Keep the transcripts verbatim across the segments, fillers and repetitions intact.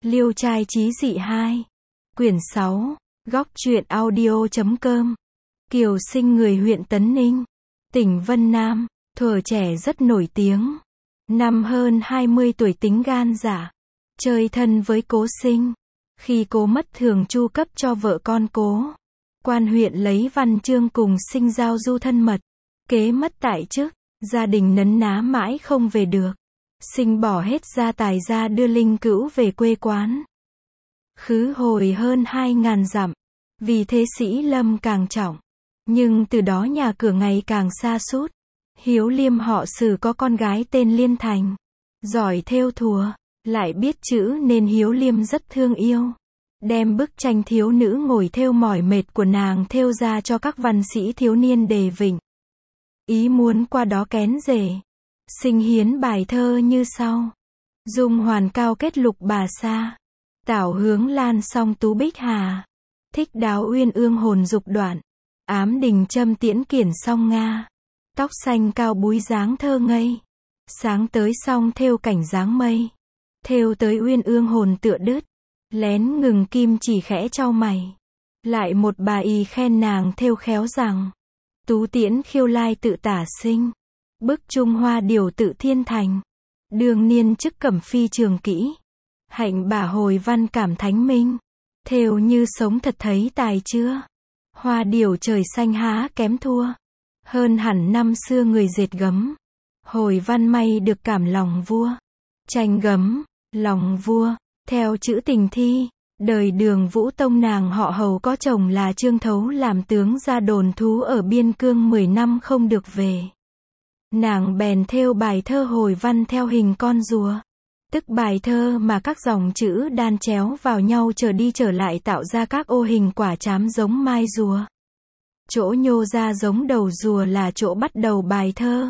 Liêu trai chí dị hai. Quyển sáu. Góc truyện audio chấm com. Kiều Sinh người huyện Tấn Ninh, tỉnh Vân Nam, thuở trẻ rất nổi tiếng. Năm hơn hai mươi tuổi tính gan dạ, chơi thân với Cố Sinh. Khi Cố mất thường chu cấp cho vợ con Cố. Quan huyện lấy văn chương cùng Sinh giao du thân mật. Kế mất tại chức, gia đình nấn ná mãi không về được. Sinh bỏ hết gia tài ra đưa Linh Cữu về quê quán. Khứ hồi hơn hai ngàn dặm, vì thế sĩ lâm càng trọng. Nhưng từ đó nhà cửa ngày càng sa sút. Hiếu Liêm họ Sử có con gái tên Liên Thành, giỏi thêu thùa, lại biết chữ nên Hiếu Liêm rất thương yêu. Đem bức tranh thiếu nữ ngồi thêu mỏi mệt của nàng thêu ra cho các văn sĩ thiếu niên đề vịnh. Ý muốn qua đó kén rể. Sinh hiến bài thơ như sau: Dung hoàn cao kết lục bà sa, tảo hướng lan song tú bích hà. Thích đáo uyên ương hồn dục đoạn, ám đình châm tiễn kiển song nga. Tóc xanh cao búi dáng thơ ngây, sáng tới song thêu cảnh dáng mây. Thêu tới uyên ương hồn tựa đứt, lén ngừng kim chỉ khẽ chau mày. Lại một bà y khen nàng thêu khéo rằng, tú tiễn khiêu lai tự tả sinh, bức Trung Hoa điều tự thiên thành. Đương niên chức cẩm phi trường kỹ, hạnh bà hồi văn cảm thánh minh. Thêu như sống thật thấy tài chưa, hoa điều trời xanh há kém thua. Hơn hẳn năm xưa người dệt gấm, hồi văn may được cảm lòng vua. Tranh gấm, lòng vua, theo chữ tình thi. Đời Đường Vũ Tông nàng họ Hầu có chồng là Trương Thấu làm tướng ra đồn thú ở biên cương mười năm không được về. Nàng bèn thêu bài thơ hồi văn theo hình con rùa, tức bài thơ mà các dòng chữ đan chéo vào nhau trở đi trở lại tạo ra các ô hình quả trám giống mai rùa. Chỗ nhô ra giống đầu rùa là chỗ bắt đầu bài thơ.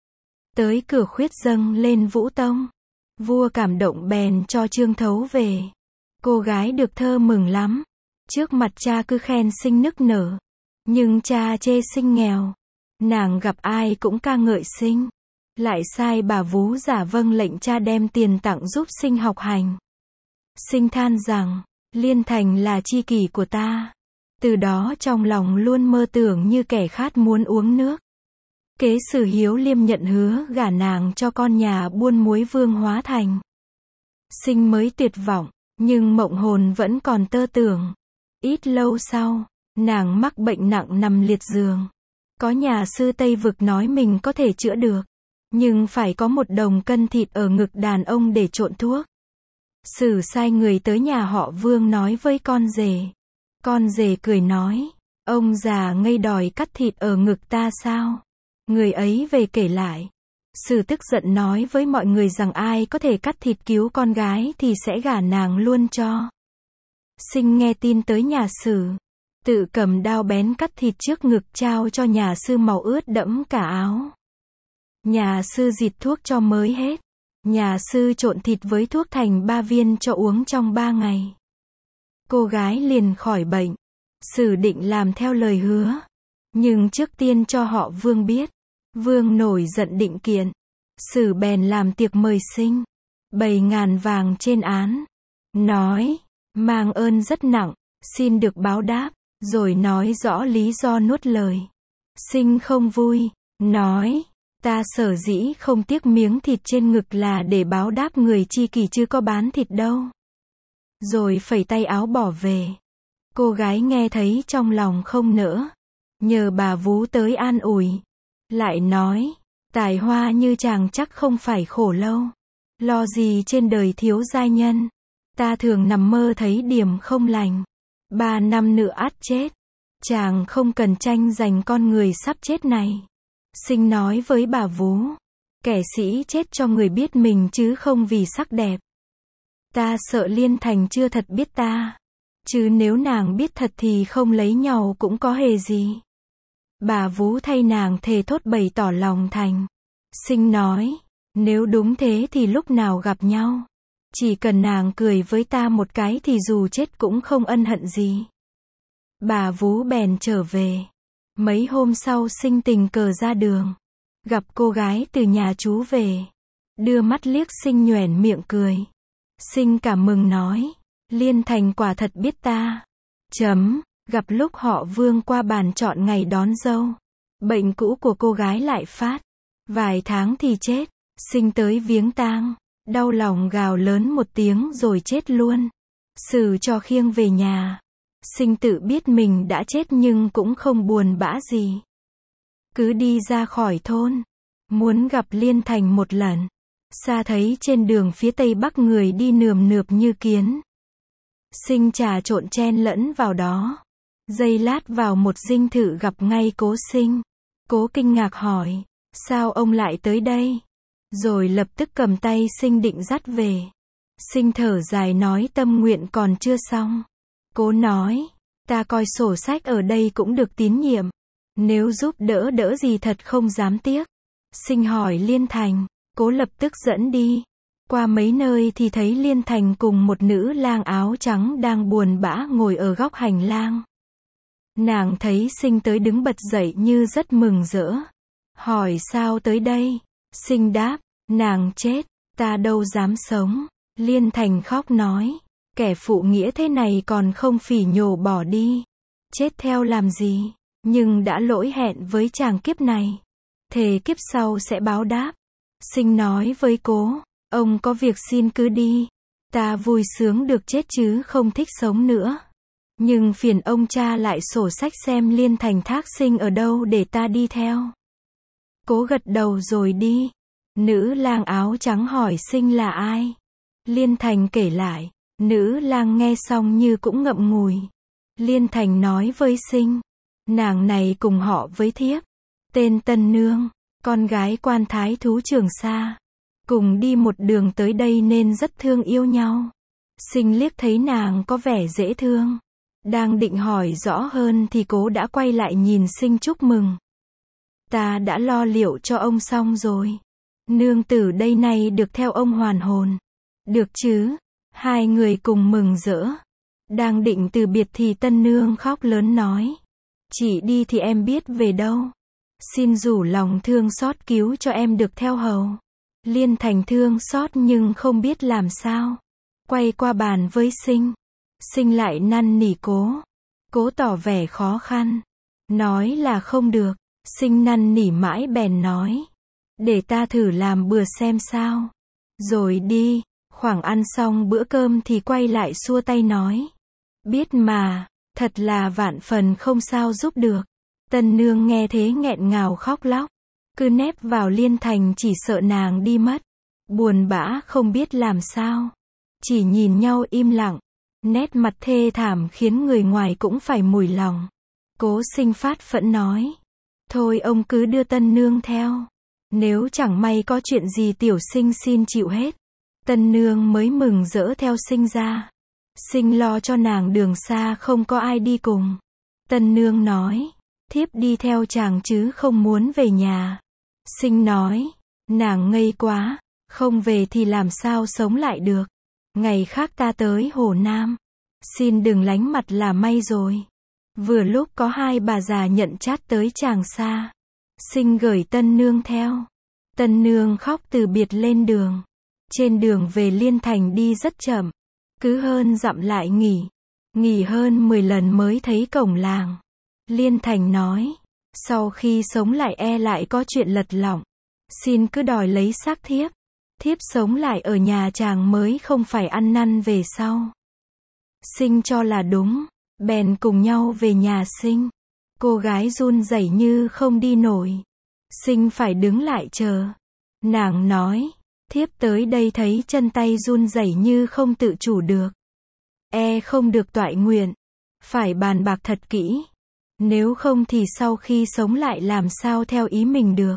Tới cửa khuyết dâng lên Vũ Tông, vua cảm động bèn cho Trương Thấu về. Cô gái được thơ mừng lắm, trước mặt cha cứ khen Sinh nức nở, nhưng cha chê Sinh nghèo. Nàng gặp ai cũng ca ngợi Sinh, lại sai bà vú giả vâng lệnh cha đem tiền tặng giúp Sinh học hành. Sinh than rằng, Liên Thành là tri kỷ của ta. Từ đó trong lòng luôn mơ tưởng như kẻ khát muốn uống nước. Kế sử Hiếu Liêm nhận hứa gả nàng cho con nhà buôn muối Vương Hóa Thành. Sinh mới tuyệt vọng, nhưng mộng hồn vẫn còn tơ tưởng. Ít lâu sau, nàng mắc bệnh nặng nằm liệt giường. Có nhà sư Tây Vực nói mình có thể chữa được, nhưng phải có một đồng cân thịt ở ngực đàn ông để trộn thuốc. Sử sai người tới nhà họ Vương nói với con rể. Con rể cười nói, ông già ngây đòi cắt thịt ở ngực ta sao? Người ấy về kể lại. Sử tức giận nói với mọi người rằng ai có thể cắt thịt cứu con gái thì sẽ gả nàng luôn cho. Sinh nghe tin tới nhà Sử, tự cầm đao bén cắt thịt trước ngực trao cho nhà sư màu ướt đẫm cả áo. Nhà sư dịt thuốc cho mới hết. Nhà sư trộn thịt với thuốc thành ba viên cho uống trong ba ngày. Cô gái liền khỏi bệnh. Sử định làm theo lời hứa, nhưng trước tiên cho họ Vương biết. Vương nổi giận định kiện. Sử bèn làm tiệc mời Sinh, bày ngàn vàng trên án, nói, mang ơn rất nặng, xin được báo đáp, rồi nói rõ lý do nuốt lời. Sinh không vui, nói, ta sở dĩ không tiếc miếng thịt trên ngực là để báo đáp người chi kỷ chứ có bán thịt đâu. Rồi phẩy tay áo bỏ về. Cô gái nghe thấy trong lòng không nỡ, nhờ bà vú tới an ủi. Lại nói, tài hoa như chàng chắc không phải khổ lâu. Lo gì trên đời thiếu giai nhân. Ta thường nằm mơ thấy điểm không lành. Ba năm nữa ắt chết. Chàng không cần tranh giành con người sắp chết này. Sinh nói với bà vú, kẻ sĩ chết cho người biết mình chứ không vì sắc đẹp. Ta sợ Liên Thành chưa thật biết ta, chứ nếu nàng biết thật thì không lấy nhau cũng có hề gì. Bà vú thay nàng thề thốt bày tỏ lòng thành. Sinh nói, nếu đúng thế thì lúc nào gặp nhau, chỉ cần nàng cười với ta một cái thì dù chết cũng không ân hận gì. Bà vú bèn trở về. Mấy hôm sau Sinh tình cờ ra đường, gặp cô gái từ nhà chú về, đưa mắt liếc Sinh nhoẻn miệng cười. Sinh cảm mừng nói. Liên Thành quả thật biết ta. Chấm, gặp lúc họ Vương qua bàn chọn ngày đón dâu. Bệnh cũ của cô gái lại phát. Vài tháng thì chết. Sinh tới viếng tang. Đau lòng gào lớn một tiếng rồi chết luôn. Xử cho khiêng về nhà. Sinh tự biết mình đã chết nhưng cũng không buồn bã gì. Cứ đi ra khỏi thôn. Muốn gặp Liên Thành một lần. Xa thấy trên đường phía tây bắc người đi nườm nượp như kiến. Sinh trà trộn chen lẫn vào đó. Giây lát vào một dinh thự gặp ngay Cố Sinh. Cố kinh ngạc hỏi. Sao ông lại tới đây? Rồi lập tức cầm tay Sinh định dắt về. Sinh thở dài nói tâm nguyện còn chưa xong. Cố nói. Ta coi sổ sách ở đây cũng được tín nhiệm. Nếu giúp đỡ đỡ gì thật không dám tiếc. Sinh hỏi Liên Thành. Cố lập tức dẫn đi. Qua mấy nơi thì thấy Liên Thành cùng một nữ lang áo trắng đang buồn bã ngồi ở góc hành lang. Nàng thấy Sinh tới đứng bật dậy như rất mừng rỡ. Hỏi sao tới đây? Sinh đáp, nàng chết, ta đâu dám sống. Liên Thành khóc nói, kẻ phụ nghĩa thế này còn không phỉ nhổ bỏ đi. Chết theo làm gì? Nhưng đã lỗi hẹn với chàng kiếp này. Thề kiếp sau sẽ báo đáp. Sinh nói với Cố, ông có việc xin cứ đi. Ta vui sướng được chết chứ không thích sống nữa. Nhưng phiền ông cha lại sổ sách xem Liên Thành thác Sinh ở đâu để ta đi theo. Cố gật đầu rồi đi. Nữ lang áo trắng hỏi Sinh là ai? Liên Thành kể lại. Nữ lang nghe xong như cũng ngậm ngùi. Liên Thành nói với Sinh. Nàng này cùng họ với thiếp. Tên Tân Nương. Con gái quan thái thú Trường Sa. Cùng đi một đường tới đây nên rất thương yêu nhau. Sinh liếc thấy nàng có vẻ dễ thương. Đang định hỏi rõ hơn thì Cố đã quay lại nhìn Sinh chúc mừng. Ta đã lo liệu cho ông xong rồi. Nương tử đây này được theo ông hoàn hồn. Được chứ? Hai người cùng mừng rỡ. Đang định từ biệt thì Tân Nương khóc lớn nói. Chị đi thì em biết về đâu. Xin rủ lòng thương xót cứu cho em được theo hầu. Liên Thành thương xót nhưng không biết làm sao. Quay qua bàn với Sinh. Sinh lại năn nỉ Cố. Cố tỏ vẻ khó khăn. Nói là không được. Sinh năn nỉ mãi bèn nói. Để ta thử làm bữa xem sao. Rồi đi. Khoảng ăn xong bữa cơm thì quay lại xua tay nói. Biết mà. Thật là vạn phần không sao giúp được. Tân Nương nghe thế nghẹn ngào khóc lóc. Cứ nép vào Liên Thành chỉ sợ nàng đi mất. Buồn bã không biết làm sao. Chỉ nhìn nhau im lặng. Nét mặt thê thảm khiến người ngoài cũng phải mùi lòng. Cố Sinh phát phẫn nói. Thôi ông cứ đưa Tân Nương theo. Nếu chẳng may có chuyện gì tiểu Sinh xin chịu hết. Tân Nương mới mừng rỡ theo Sinh ra. Sinh lo cho nàng đường xa không có ai đi cùng. Tân Nương nói. Thiếp đi theo chàng chứ không muốn về nhà. Sinh nói. Nàng ngây quá. Không về thì làm sao sống lại được. Ngày khác ta tới Hồ Nam. Xin đừng lánh mặt là may rồi. Vừa lúc có hai bà già nhận chát tới Tràng Sa. Sinh gửi Tân Nương theo. Tân Nương khóc từ biệt lên đường. Trên đường về Liên Thành đi rất chậm. Cứ hơn dặm lại nghỉ. Nghỉ hơn mười lần mới thấy cổng làng. Liên Thành nói. Sau khi sống lại e lại có chuyện lật lọng. Xin cứ đòi lấy xác thiếp. Thiếp sống lại ở nhà chàng mới không phải ăn năn về sau. Sinh cho là đúng. Bèn cùng nhau về nhà Sinh. Cô gái run rẩy như không đi nổi. Sinh phải đứng lại chờ. Nàng nói. Thiếp tới đây thấy chân tay run rẩy như không tự chủ được. E không được toại nguyện. Phải bàn bạc thật kỹ. Nếu không thì sau khi sống lại làm sao theo ý mình được.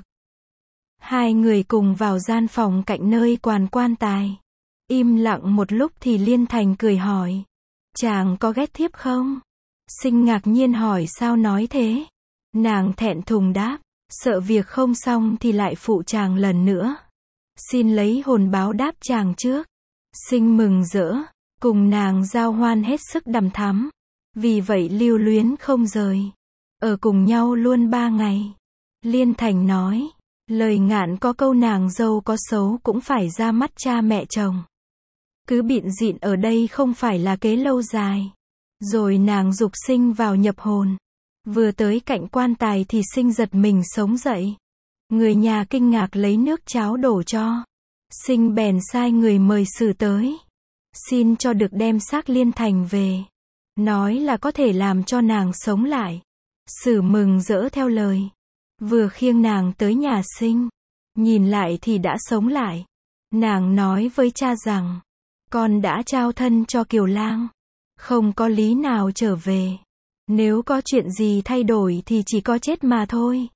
Hai người cùng vào gian phòng cạnh nơi quàn quan tài. Im lặng một lúc thì Liên Thành cười hỏi. Chàng có ghét thiếp không? Sinh ngạc nhiên hỏi sao nói thế? Nàng thẹn thùng đáp. Sợ việc không xong thì lại phụ chàng lần nữa. Xin lấy hồn báo đáp chàng trước. Sinh mừng rỡ. Cùng nàng giao hoan hết sức đằm thắm. Vì vậy lưu luyến không rời. Ở cùng nhau luôn ba ngày. Liên Thành nói. Lời ngạn có câu nàng dâu có xấu cũng phải ra mắt cha mẹ chồng. Cứ bịn dịn ở đây không phải là kế lâu dài. Rồi nàng dục Sinh vào nhập hồn. Vừa tới cạnh quan tài thì Sinh giật mình sống dậy. Người nhà kinh ngạc lấy nước cháo đổ cho. Sinh bèn sai người mời Sử tới. Xin cho được đem xác Liên Thành về. Nói là có thể làm cho nàng sống lại. Sử mừng rỡ theo lời. Vừa khiêng nàng tới nhà Sinh. Nhìn lại thì đã sống lại. Nàng nói với cha rằng, con đã trao thân cho Kiều Lang. Không có lý nào trở về. Nếu có chuyện gì thay đổi thì chỉ có chết mà thôi.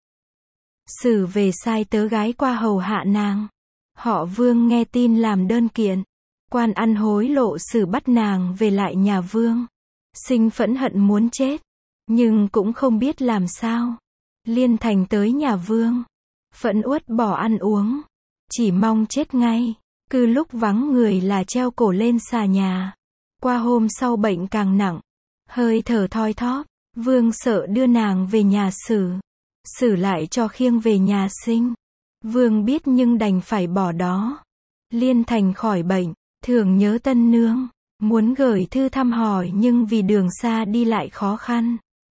Sử về sai tớ gái qua hầu hạ nàng. Họ Vương nghe tin làm đơn kiện. Quan ăn hối lộ Sử bắt nàng về lại nhà Vương. Sinh phẫn hận muốn chết. Nhưng cũng không biết làm sao. Liên Thành tới nhà Vương. Phẫn uất bỏ ăn uống. Chỉ mong chết ngay. Cứ lúc vắng người là treo cổ lên xà nhà. Qua hôm sau bệnh càng nặng. Hơi thở thoi thóp. Vương sợ đưa nàng về nhà Sử. Sử lại cho khiêng về nhà Sinh. Vương biết nhưng đành phải bỏ đó. Liên Thành khỏi bệnh. Thường nhớ tân nương. Muốn gửi thư thăm hỏi nhưng vì đường xa đi lại khó khăn.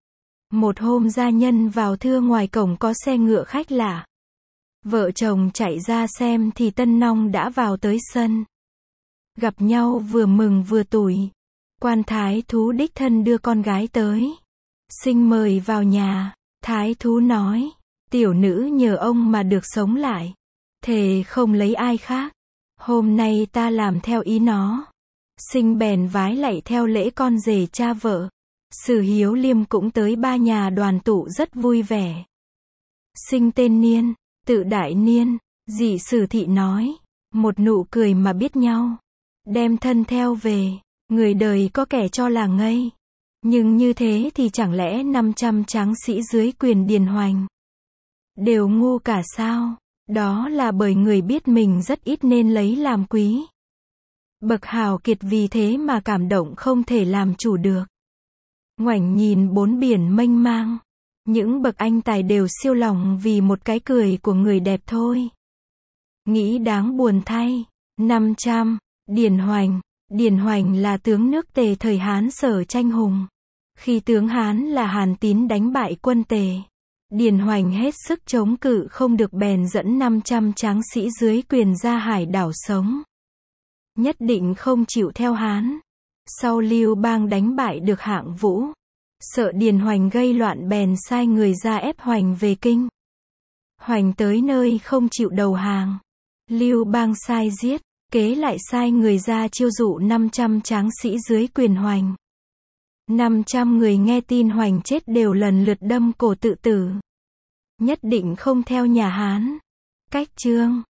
Một hôm gia nhân vào thưa ngoài cổng có xe ngựa khách lạ. Vợ chồng chạy ra xem thì Tân Nong đã vào tới sân. Gặp nhau vừa mừng vừa tủi. Quan thái thú đích thân đưa con gái tới. Sinh mời vào nhà. Thái thú nói, tiểu nữ nhờ ông mà được sống lại. Thề không lấy ai khác. Hôm nay ta làm theo ý nó. Sinh bèn vái lạy theo lễ con rể cha vợ. Sử Hiếu Liêm cũng tới ba nhà đoàn tụ rất vui vẻ. Sinh tên Niên, tự Đại Niên, dị Sử Thị nói. Một nụ cười mà biết nhau. Đem thân theo về, người đời có kẻ cho là ngây. Nhưng như thế thì chẳng lẽ năm trăm tráng sĩ dưới quyền Điền Hoành đều ngu cả sao? Đó là bởi người biết mình rất ít nên lấy làm quý. Bậc hào kiệt vì thế mà cảm động không thể làm chủ được. Ngoảnh nhìn bốn biển mênh mang. Những bậc anh tài đều siêu lòng vì một cái cười của người đẹp thôi. Nghĩ đáng buồn thay. năm trăm. Điền Hoành. Điền Hoành là tướng nước Tề thời Hán Sở Tranh Hùng. Khi tướng Hán là Hàn Tín đánh bại quân Tề. Điền Hoành hết sức chống cự không được bèn dẫn năm trăm tráng sĩ dưới quyền ra hải đảo sống. Nhất định không chịu theo Hán. Sau Lưu Bang đánh bại được Hạng Vũ. Sợ Điền Hoành gây loạn bèn sai người ra ép Hoành về kinh. Hoành tới nơi không chịu đầu hàng. Lưu Bang sai giết, kế lại sai người ra chiêu dụ năm trăm tráng sĩ dưới quyền Hoành. năm trăm người nghe tin Hoành chết đều lần lượt đâm cổ tự tử. Nhất định không theo nhà Hán. Cách chương